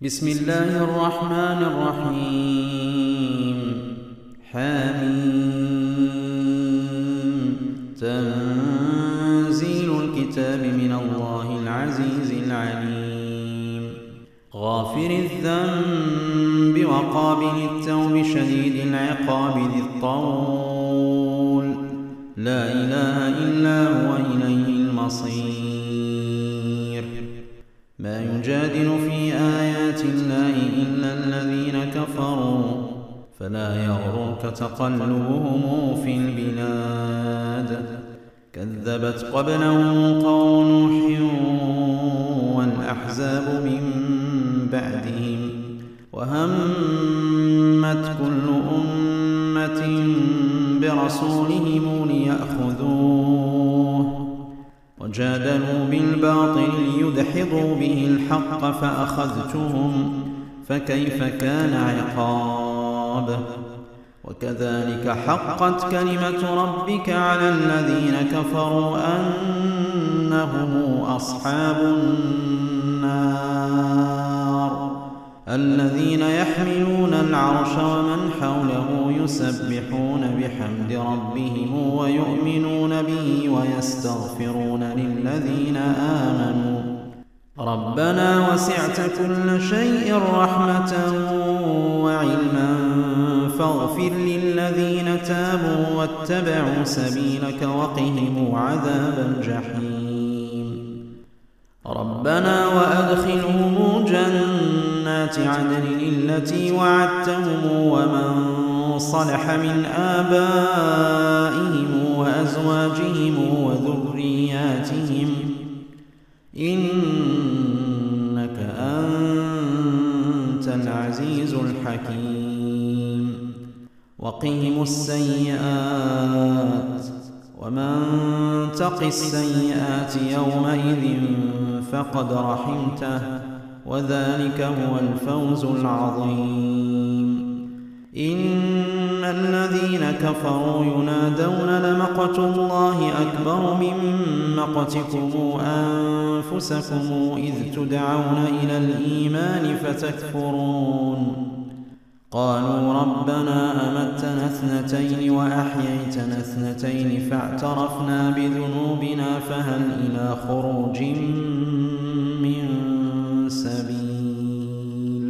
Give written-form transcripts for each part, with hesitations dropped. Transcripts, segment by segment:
بسم الله الرحمن الرحيم. حميم. تنزيل الكتاب من الله العزيز العليم. غافر الذنب وقابل التوب شديد العقاب ذي الطول، لا إله إلا هو إليه المصير. ما يجادل في آيات الله إلا الذين كفروا، فلا يغررك تقلبهم في البلاد. كذبت قبلهم قوم نوح والأحزاب من بعدهم، وهمت كل أمة برسولهم ليأخذوه، وجادلوا بالباطل ليدحضوا به الحق فأخذتهم، فكيف كان عقاب. وكذلك حقت كلمة ربك على الذين كفروا أنهم أصحاب النار، الذين يحملون العرش ومن حوله يسبحون بحمد ربهم ويؤمنون به ويستغفرون للذين آمنوا ربنا وسعت كل شيء رحمة وعلما فاغفر للذين تابوا واتبعوا سبيلك وقهم عذاب الجحيم. ربنا وأدخلهم جنات عدن التي وعدتهم ومن صلح من آبائهم وأزواجهم وذرياتهم إنك أنت العزيز الحكيم. وقهم السيئات ومن تق السيئات يومئذ فقد رحمته، وذلك هو الفوز العظيم. إن الذين كفروا ينادون لمقت الله أكبر من مقتكم أنفسكم إذ تدعون إلى الإيمان فتكفرون. قالوا ربنا أمتنا اثنتين وأحييتنا اثنتين فاعترفنا بذنوبنا فهل إلى خروج من سبيل.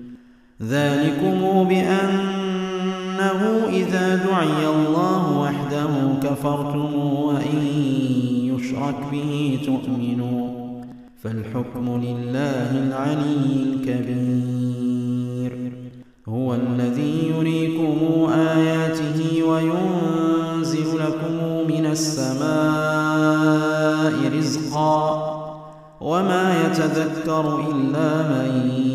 ذلكم بأنه إذا دعي الله وحده كفرتم وإن يشرك به تؤمنوا، فالحكم لله العلي الكبير. هو الذي يريكم آياته وينزل لكم من السماء رزقا، وما يتذكر إلا من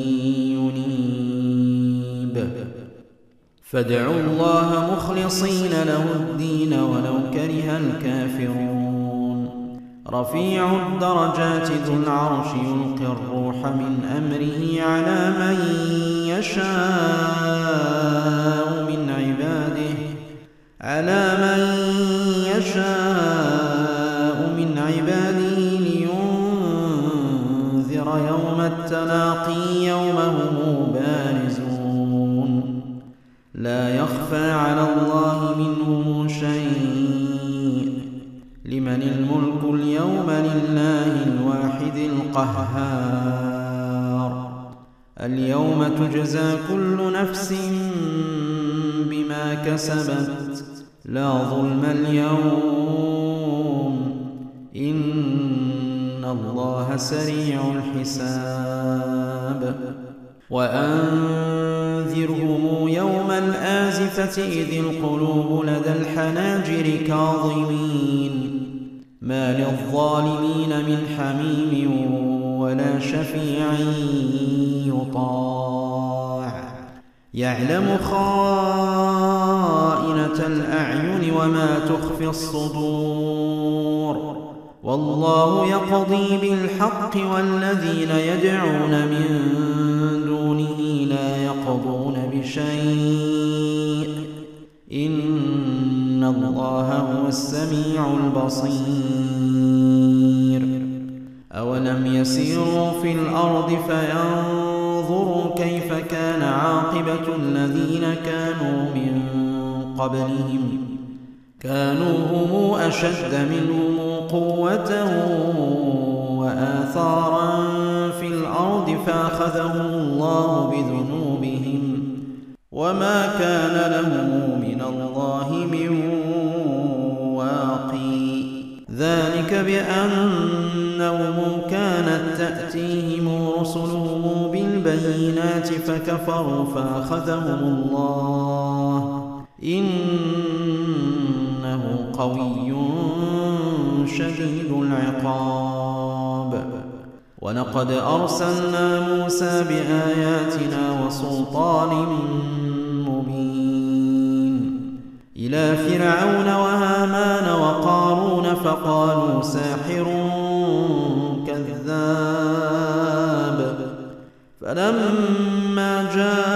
ينيب. فادعوا الله مخلصين له الدين ولو كره الكافرون. رفيع الدرجات ذو العرش يلقي الروح من أمره على من يشاء من عباده لينذر يوم التلاقي يوم هم بارزون. لا يخفى على الله منهم شيء. لمن الملك اليوم لله الواحد القهار. اليوم تجزى كل نفس بما كسبت لا ظلم اليوم إن الله سريع الحساب. وأنذرهم يوم الآزفة إذ القلوب لدى الحناجر كاظمين، ما للظالمين من حميم ولا شفيع يطاع. يعلم خائنة الأعين وما تخفي الصدور، والله يقضي بالحق والذين يدعون من دونه لا يقضون بشيء إن الله هو السميع البصير. أولم يسيروا في الأرض فينظروا عاقبة الذين كانوا من قبلهم كانوا هم أشد منهم قوة وآثارا في الأرض فأخذهم الله بذنوبهم وما كان لهم من الله من واقي ذلك بأنهم كانت تأتيهم رسلهم بالبينات فكفروا فأخذهم الله إنه قوي شديد العقاب ولقد أرسلنا موسى بآياتنا وسلطان مبين إلى فرعون وهامان وقارون فقالوا ساحر كذاب فلما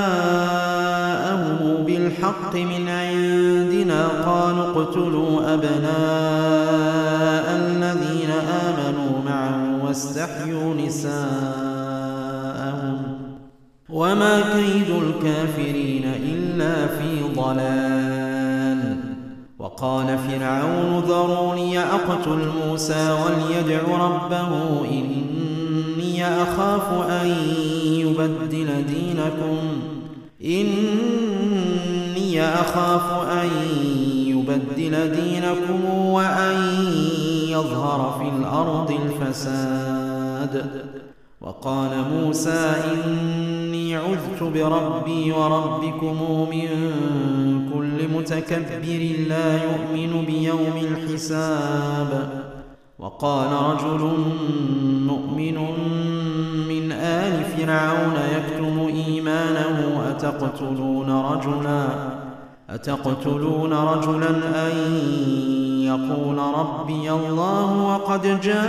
جاءهم بالحق من عندنا قالوا اقتلوا أبناء الذين آمنوا معه واستحيوا نساءهم وما كيد الكافرين إلا في ضلال وقال فرعون ذروني أقتل موسى وليدع ربه إني أخاف أن يبدل دينكم وأن يظهر في الأرض الفساد وقال موسى إني عذت بربي وربكم من كل متكبر لا يؤمن بيوم الحساب وقال رجل مؤمن من آل فرعون يكتم إيمانه أتقتلون رجلا أن يقول ربي الله وقد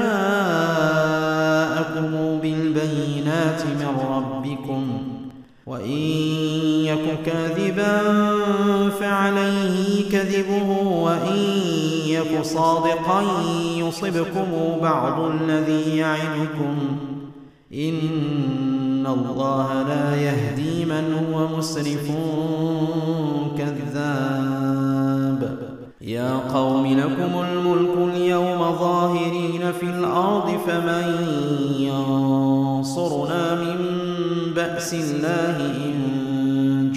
جاءكم بالبينات من ربكم وإن يك كاذبا فعليه كذبه وإن يك صادقا يصبكم بعض الذي يعدكم إن الله لا يهدي من هو مسرف كذاب يا قوم لكم الملك اليوم ظاهرين في الأرض فمن ينصرنا من بأس الله إن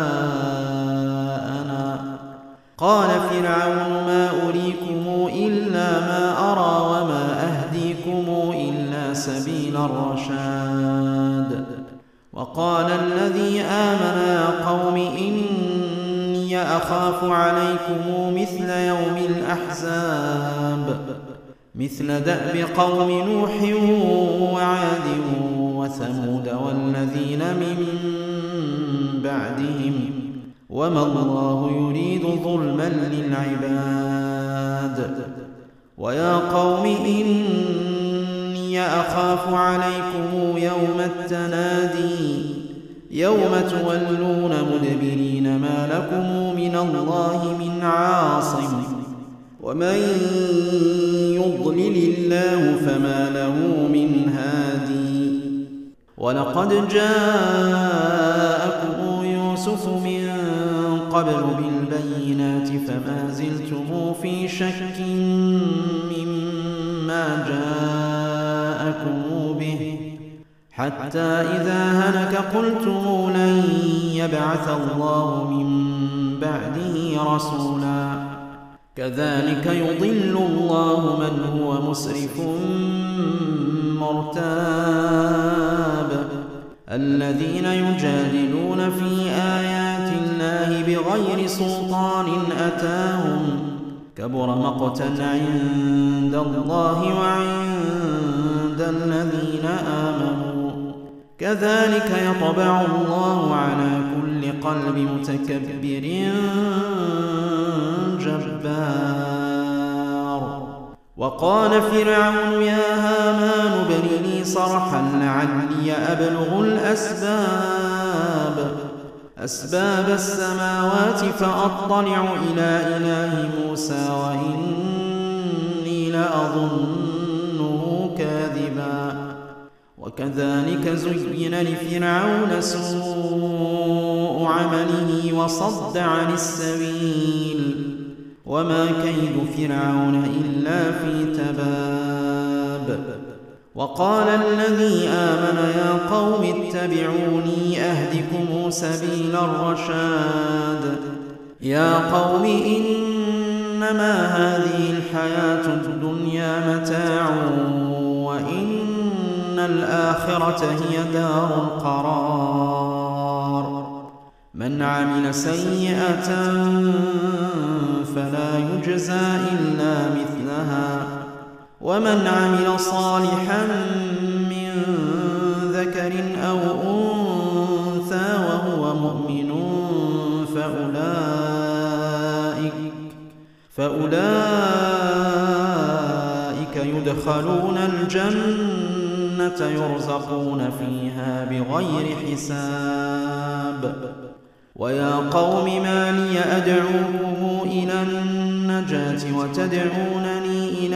جاءنا قال فرعون ما أريكم إلا ما أرى وما أهديكم إلا سبيل الرشاد وقال الذي آمن يا قوم إني أخاف عليكم مثل يوم الأحزاب مثل دأب قوم نوح وعاد وثمود والذين من بعدهم وما الله يريد ظلما للعباد ويا قوم إني أخاف عليكم يوم التنادي يوم تولون مدبرين ما لكم من الله من عاصم ومن يضلل الله فما له من هادي ولقد جاءكم يوسف من قبل بالبينات فما زلتم في شك مما جاءكم به حتى إذا هلك قلتم لن يبعث الله من بعده رسولا كذلك يضل الله من هو مسرف مرتاب الذين يجادلون في آيات الله بغير سلطان أتاهم كبر مقتا عند الله وعند الذين آمنوا كذلك يطبع الله على كل قلب متكبر جبار وقال فرعون يا هامان ابن لي صرحا لعلي أبلغ أسباب السماوات فأطلع إلى إله موسى وإني لأظنه كاذبا وكذلك زين لفرعون سوء عمله وصد عن السبيل وما كيد فرعون إلا في تباب وقال الذي آمن يا قوم اتبعوني أهدكم سبيل الرشاد يا قوم إنما هذه الحياة الدنيا متاع وإن الآخرة هي دار القرار من عمل سيئة فلا يجزى إلا مثلها ومن عمل صالحا من ذكر أو أنثى وهو مؤمن فأولئك يدخلون الجنة يرزقون فيها بغير حساب ويا قوم ما لي أدعوكم إلى النجاة وتدعونني إلى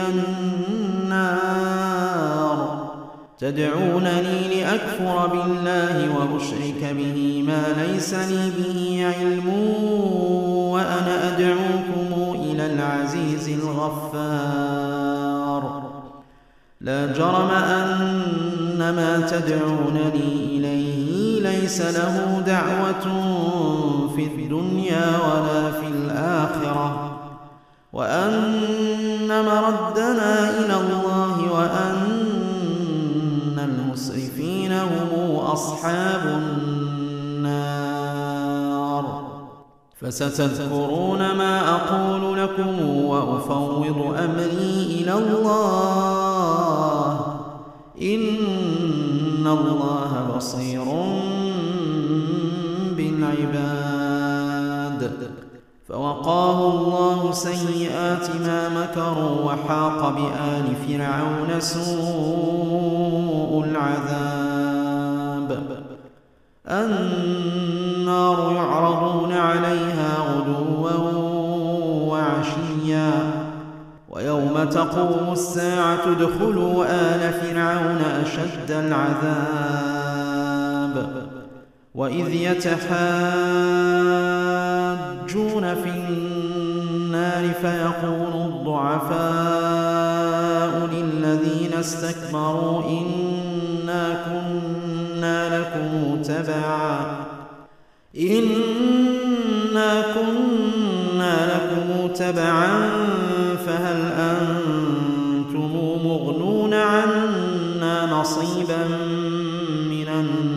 النار تدعونني لأكفر بالله وأشرك به ما ليس لي به علم وأنا أدعوكم إلى العزيز الغفار لا جرم أن ما تدعونني إليه ليس له دعوة في الدنيا ولا في الآخرة وأن مردنا إلى الله وأن المسرفين هم أصحاب النار فستذكرون ما أقول لكم وأفوض أمري إلى الله إن الله بصير بالعباد فوقاه الله سيئات ما مكروا وحاق بآل فرعون سوء العذاب النار يعرضون عليها غدوا وعشيا ويوم تقوم الساعة ادخلوا آل فرعون أشد العذاب وإذ يتحاجون في النار فيقول الضعفاء للذين استكبروا إنا كنا لكم تبعا فهل أنتم مغنون عنا نصيبا من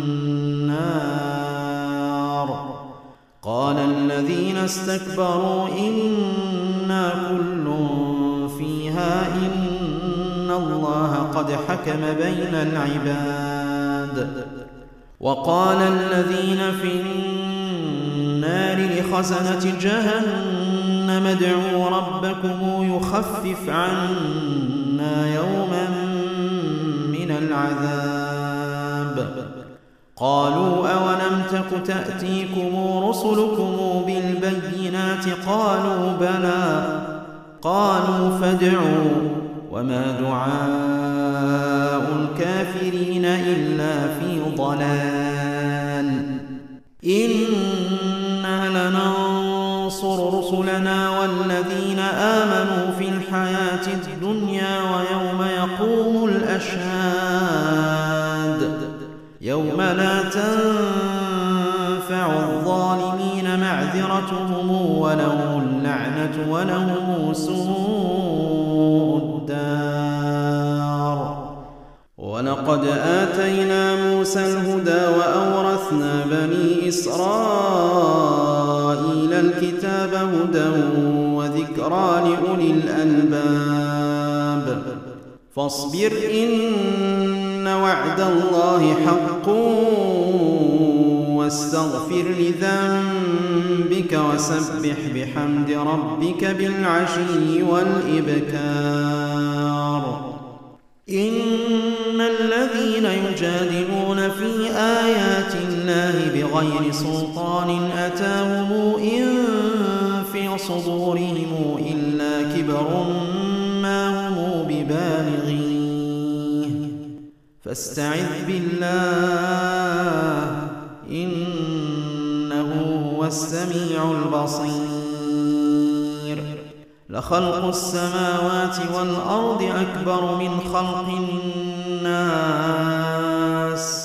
النار قال الذين استكبروا إنا كل فيها إن الله قد حكم بين العباد وقال الذين في النار لخزنة جهنم ادعوا ربكم يخفف عنا يوما من العذاب قالوا أولم تك تأتيكم رسلكم بالبينات قالوا بلى قالوا فادعوا وما دعاء الكافرين إلا في ضلال إنا لننصر رسلنا والذين آمنوا في الحياة الدنيا ويوم يقوم الأشهاد يوم لا تنفع الظالمين معذرتهم ولهم اللعنة ولهم سوء الدار ولقد آتينا موسى الهدى وأورثنا بني إسرائيل الكتاب هدى وذكرى لأولي الألباب فاصبر إن وعد الله حق واستغفر لذنبك وسبح بحمد ربك بالعشي والإبكار إن الذين يجادلون في آيات الله بغير سلطان أتاهم إن في صدورهم إلا كبر ما هم ببالغيه فاستعذ بالله إنه السميع البصير. لخلق السماوات والأرض أكبر من خلق الناس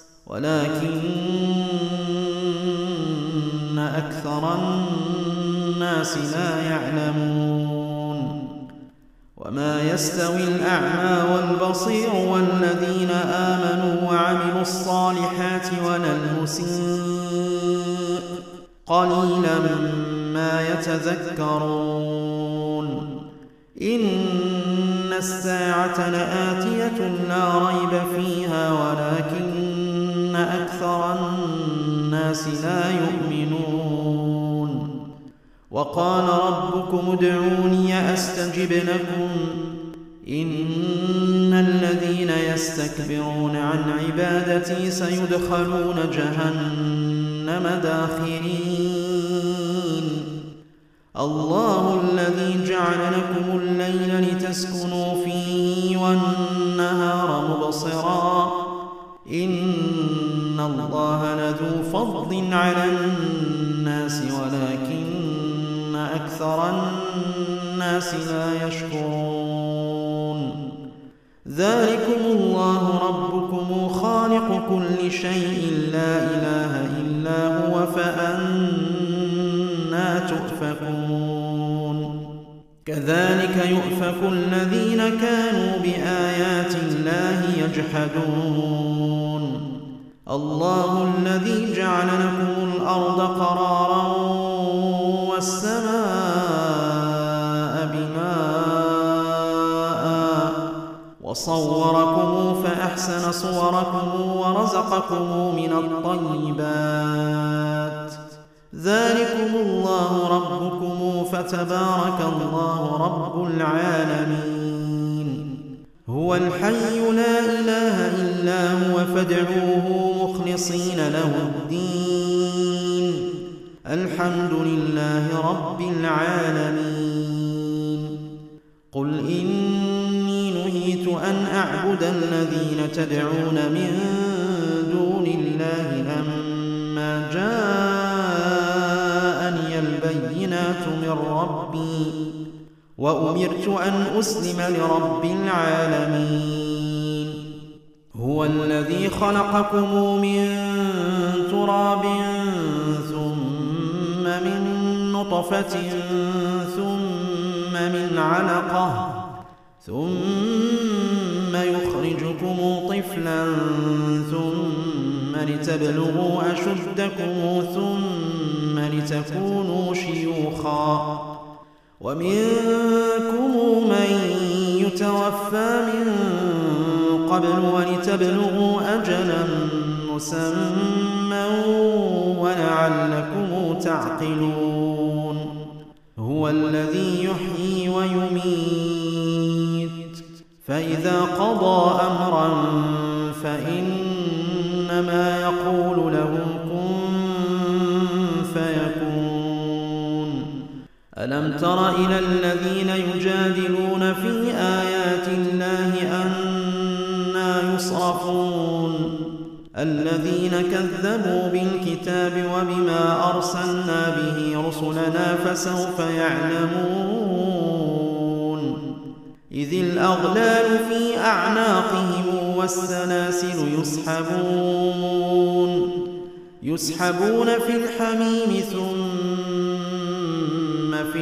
ولكن أكثر الناس لا يعلمون. وما يستوي الأعمى والبصير والذين آمنوا وعملوا الصالحات ولا المسيء قليلا ما يتذكرون. إن الساعة لآتية لا ريب فيها ولكن أكثر الناس لا يؤمنون. وقال ربكم ادعوني أستجب لكم إن الذين يستكبرون عن عبادتي سيدخلون جهنم داخرين. الله الذي جعل لكم الليل لتسكنوا فيه والنهار مبصرا إن الله لذو فضل على الناس ولكن أكثر الناس لا يشكرون. ذلكم الله ربكم خالق كل شيء لا إله إلا هو فأنى تؤفكون. كذلك يؤفك الذين كانوا بآيات الله يجحدون. الله الذي جعل لكم الأرض قرارا والسماء بناء وصوركم فأحسن صوركم ورزقكم من الطيبات. ذلكم الله ربكم فتبارك الله رب العالمين. هو الحي لا إله إلا هو فادعوه مخلصين له الدين الحمد لله رب العالمين. قل إني نهيت أن أعبد الذين تدعون من دون الله لما جاءني البينات من ربي وأمرت أن أسلم لرب العالمين. هو الذي خلقكم من تراب ثم من نطفة ثم من علقة ثم يخرجكم طفلا ثم لتبلغوا أشدكم ثم لتكونوا شيوخا ومنكم من يتوفى من قبل ولتبلغوا أجلا مسمى ولعلكم تعقلون. هو الذي يحيي ويميت فإذا قضى أمرا فإنما يقول له كن فيكون. ألم تر إلى الذين يجادلون في آيات الله أنى يصرفون الذين كذبوا بالكتاب وبما أرسلنا به رسلنا فسوف يعلمون. إذ الأغلال في أعناقهم والسلاسل يسحبون في الحميم ثم في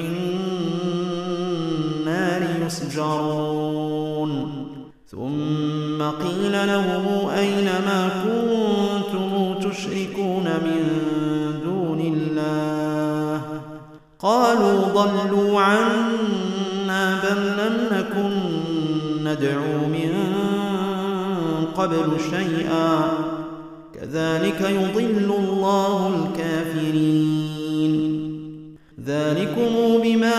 النار يسجرون. ثم قيل لهم أين ما كنتم تشركون من دون الله قالوا ضلوا عنا بل لم نكن ندعو من قبل شيئا كذلك يضل الله الكافرين. ذلكم بما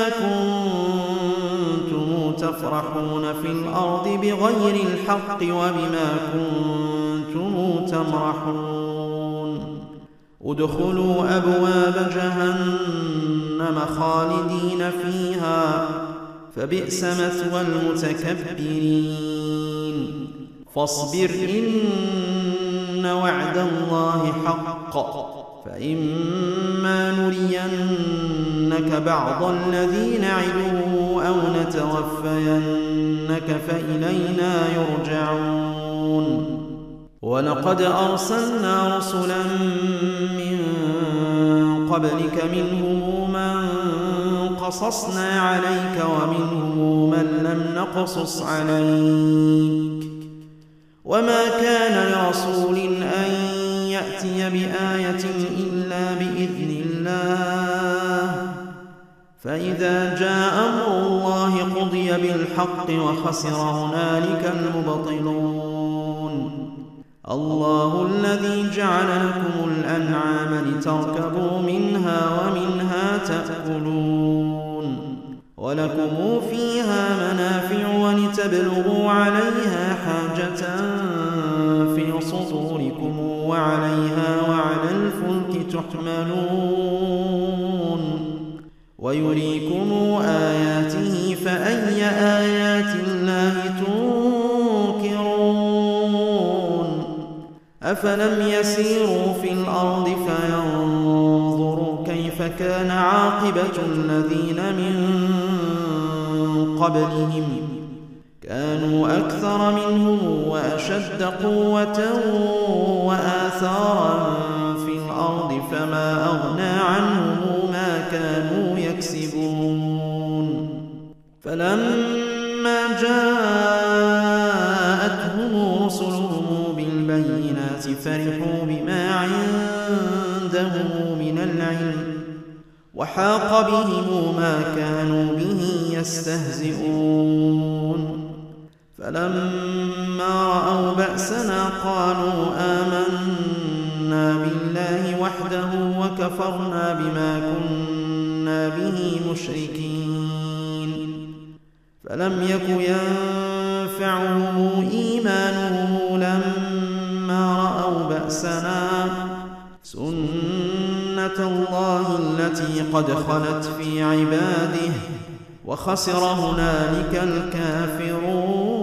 كنتم تفرحون في الأرض بغير الحق وبما كنتم تمرحون. ادخلوا أبواب جهنم خالدين فيها فبئس مثوى المتكبرين. فاصبر إن وعد الله حق فإما نرينك بعض الذي نعدهم أو نتوفينك فإلينا يرجعون ولقد أرسلنا رسلا من قبلك منهم من قصصنا عليك ومنهم من لم نقصص عليك وما كان لرسول أن يأتي بآية إلا بإذن الله فإذا جاء أمر الله قضي بالحق وخسر هنالك المبطلون الله الذي جعل لكم الأنعام لتركبوا منها ومنها تأكلون ولكم فيها منافع ولتبلغوا عليها حاجة في صدوركم وعليها وعلى الفلك تحملون ويريكم آياته فأي آيات الله تنكرون أفلم يسيروا في الأرض فينظروا كيف كان عاقبة الذين من قبلهم كانوا أكثر منهم وأشد قوة وآثارا في الأرض فما أغنى عنهم ما كانوا يكسبون فلما جاءتهم رسلهم بالبينات فرحوا بما عندهم من العلم وحاق بهم ما كانوا به يستهزئون فلما رأوا بأسنا قالوا آمنا بالله وحده وكفرنا بما كنا به مشركين فلم يك ينفعهم إيمانهم لما رأوا بأسنا سنة الله التي قد خلت في عباده وخسر هنالك الكافرون